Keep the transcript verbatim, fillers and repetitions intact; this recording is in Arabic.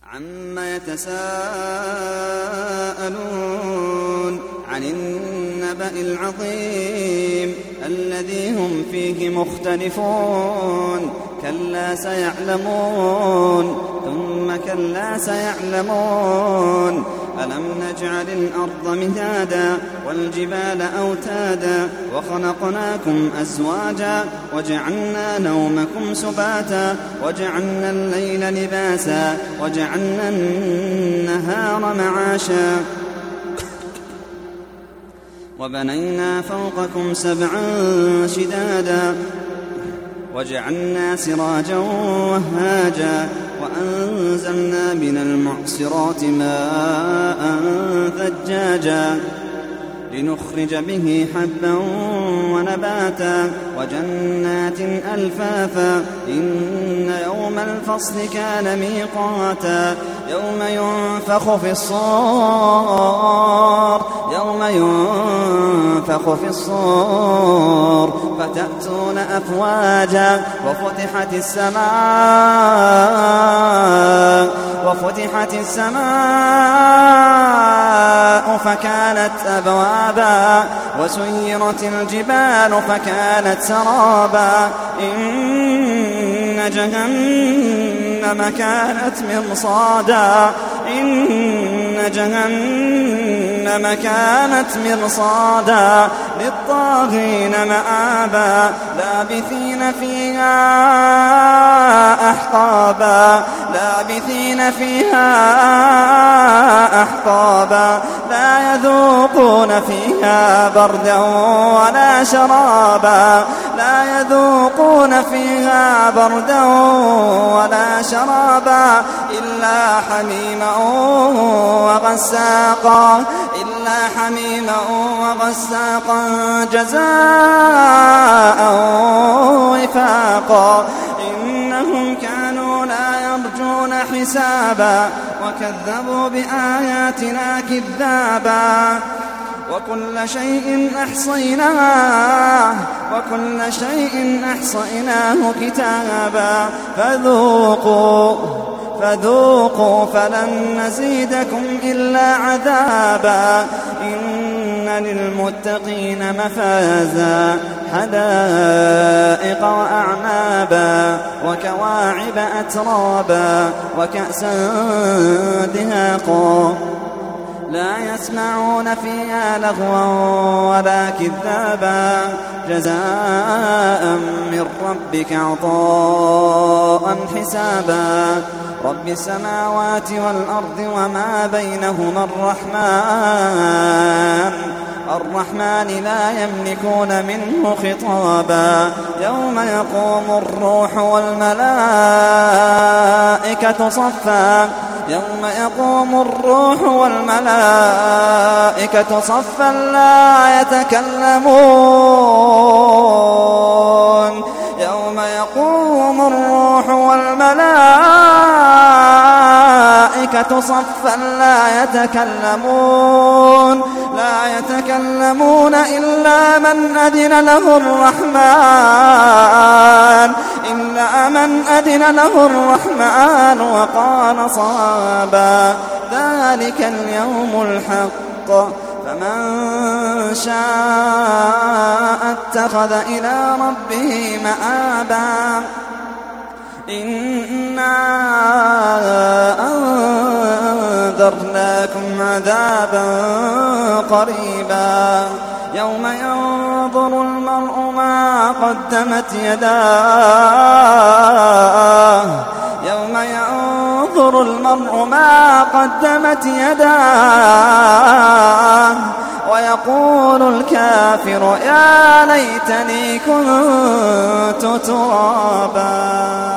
عما يتساءلون عن النبأ العظيم الذي هم فيه مختلفون كلا سيعلمون ثم كلا سيعلمون ألم نجعل الأرض مهادا والجبال أوتادا وخلقناكم أزواجا وجعلنا نومكم سباتا وجعلنا الليل لباسا وجعلنا النهار معاشا وبنينا فوقكم سبعا شدادا وجعلنا سراجا وهاجا وأنزلنا من المعصرات ماء ثجاجا لنخرج به حبا ونباتا وجنات ألفافا إن يوم الفصل كان ميقاتا يوم ينفخ في الصور يوم ينفخ في الصور فتأتون أفواجا وفتحت السماء وفتحت السماء فكانت أبوابا وسيرت الجبال فكانت سرابا إن جهنم كانت مرصادا إن جهنم كانت مرصادا للطاغين مآبا لابثين فيها أحقابا لابثين فيها أحقابا لا يذوقون فيها بردا ولا شرابا لا يذوقون فيها بردا ولا شرابا إلا حميما وغساقا إلا حميما وغساقا جزاء وفاقا إنهم كانوا لا يرجون حسابا وكذبوا بآياتنا كذابا وكل شيء أحصيناه وكل شيء أحصيناه كتابا فذوقوا فذوقوا فلن نزيدكم إلا عذابا إن للمتقين مفازا حدائق وأعنابا وكواعب أترابا وكأسا دهاقا لا يسمعون فيها لغوا ولا كذابا جزاء من ربك عطاء حسابا رب السماوات والأرض وما بينهما الرحمن الرحمن لا يملكون منه خطابا يوم يقوم الروح والملائكة صفا يوم يقوم الروح والملائكة صفا لا يتكلمون يوم يقوم الروح والملائكة صفا لا يتكلمون لا يتكلمون إلا من أذن له الرحمن إلا من أذن له الرحمن وقال صوابا ذلك اليوم الحق فمن شاء اتخذ إلى ربه مآبا إنا أنذرناكم عذابا قريبا يوم ينظر المرء ما قدمت يداه يوم ينظر المرء ما قدمت يداه ويقول الكافر يا ليتني كنت ترابا.